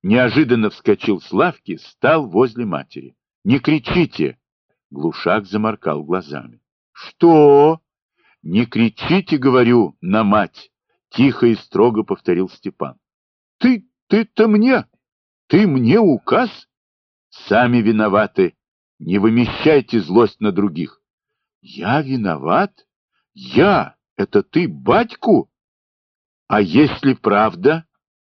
неожиданно вскочил с лавки, стал возле матери. «Не кричите!» Глушак заморкал глазами. «Что?» «Не кричите, говорю, на мать!» Тихо и строго повторил Степан. Ты-то мне? Ты мне указ? Сами виноваты. Не вымещайте злость на других. Я виноват? Я? Это ты батьку? А если правда?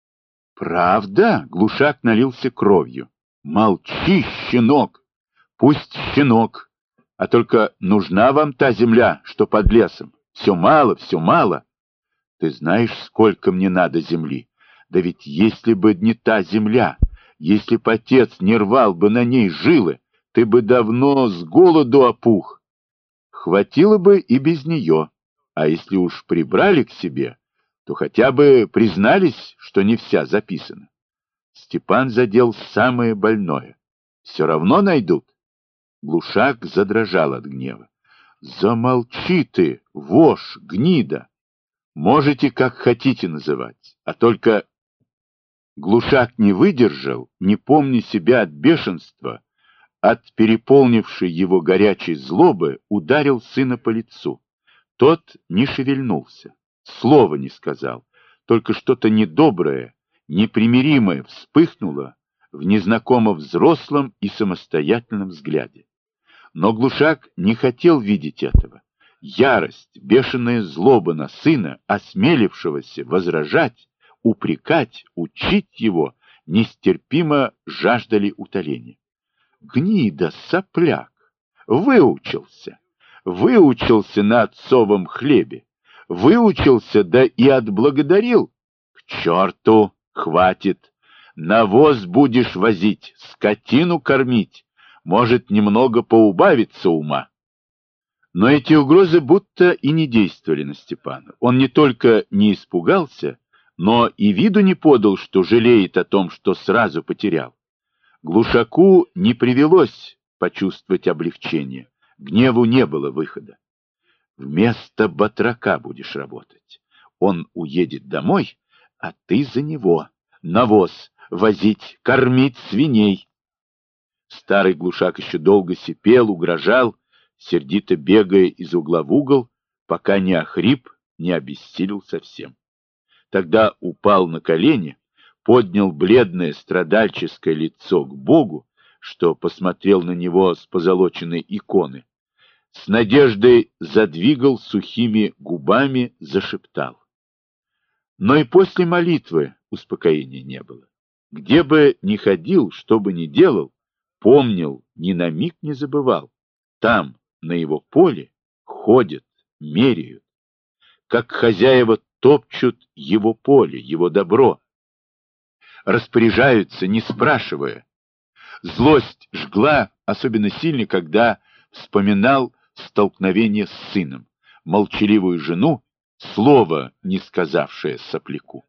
Правда? Глушак налился кровью. Молчи, щенок. Пусть щенок. А только нужна вам та земля, что под лесом. Все мало, все мало. Ты знаешь, сколько мне надо земли? Да ведь если бы не та земля, если б отец не рвал бы на ней жилы, ты бы давно с голоду опух. Хватило бы и без нее. А если уж прибрали к себе, то хотя бы признались, что не вся записана. Степан задел самое больное. Все равно найдут. Глушак задрожал от гнева. Замолчи ты, вошь, гнида! Можете как хотите называть, а только... Глушак не выдержал, не помня себя от бешенства, от переполнившей его горячей злобы, ударил сына по лицу. Тот не шевельнулся, слова не сказал, только что-то недоброе, непримиримое вспыхнуло в незнакомо взрослом и самостоятельном взгляде. Но Глушак не хотел видеть этого. Ярость, бешеная злоба на сына, осмелившегося возражать, упрекать, учить его, нестерпимо жаждали утоления. Гнида, сопляк! Выучился! Выучился на отцовом хлебе! Выучился, да и отблагодарил! К черту! Хватит! Навоз будешь возить, скотину кормить, может, немного поубавиться ума. Но эти угрозы будто и не действовали на Степана. Он не только не испугался, но и виду не подал, что жалеет о том, что сразу потерял. Глушаку не привелось почувствовать облегчение. Гневу не было выхода. Вместо батрака будешь работать. Он уедет домой, а ты за него. Навоз возить, кормить свиней. Старый Глушак еще долго сипел, угрожал, сердито бегая из угла в угол, пока не охрип, не обессилел совсем. Тогда упал на колени, поднял бледное страдальческое лицо к Богу, что посмотрел на него с позолоченной иконы, с надеждой задвигал сухими губами, зашептал. Но и после молитвы успокоения не было. Где бы ни ходил, что бы ни делал, помнил, ни на миг не забывал. Там, на его поле, ходят, меряют. Как хозяева топчут его поле, его добро. Распоряжаются, не спрашивая. Злость жгла особенно сильно, когда вспоминал столкновение с сыном, молчаливую жену, слова не сказавшее сопляку.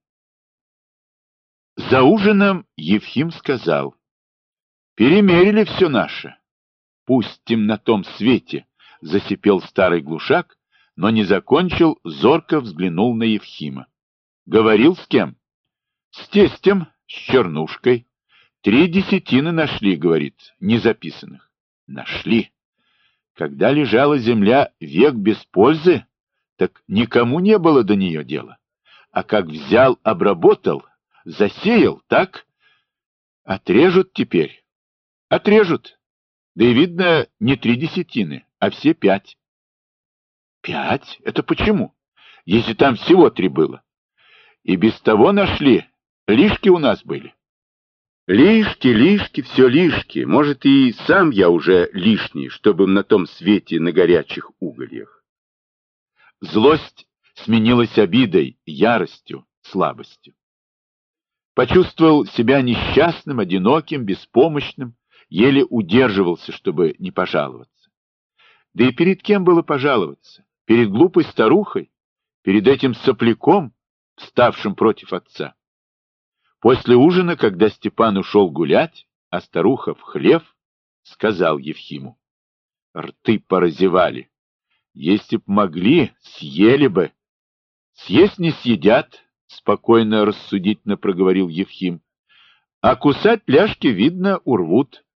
За ужином Евхим сказал: «Перемерили все наше. Пустим на том свете», — засипел старый Глушак, но не закончил, зорко взглянул на Евхима. «Говорил с кем?» «С тестем, с Чернушкой. 3 десятины нашли, — говорит, — незаписанных». «Нашли. Когда лежала земля век без пользы, так никому не было до нее дела. А как взял, обработал, засеял, так? Отрежут теперь. Отрежут. Да и видно, не 3 десятины, а все 5. 5? Это почему? Если там всего 3 было. И без того нашли, лишки у нас были». «Лишки, лишки, все лишки. Может, и сам я уже лишний, чтобы на том свете на горячих угольях». Злость сменилась обидой, яростью, слабостью. Почувствовал себя несчастным, одиноким, беспомощным, еле удерживался, чтобы не пожаловаться. Да и перед кем было пожаловаться? Перед глупой старухой? Перед этим сопляком, вставшим против отца? После ужина, когда Степан ушел гулять, а старуха в хлев, сказал Евхиму: «Рты поразевали. Если б могли, съели бы». «Съесть не съедят», — спокойно рассудительно проговорил Евхим. А кусать ляжки, видно, урвут.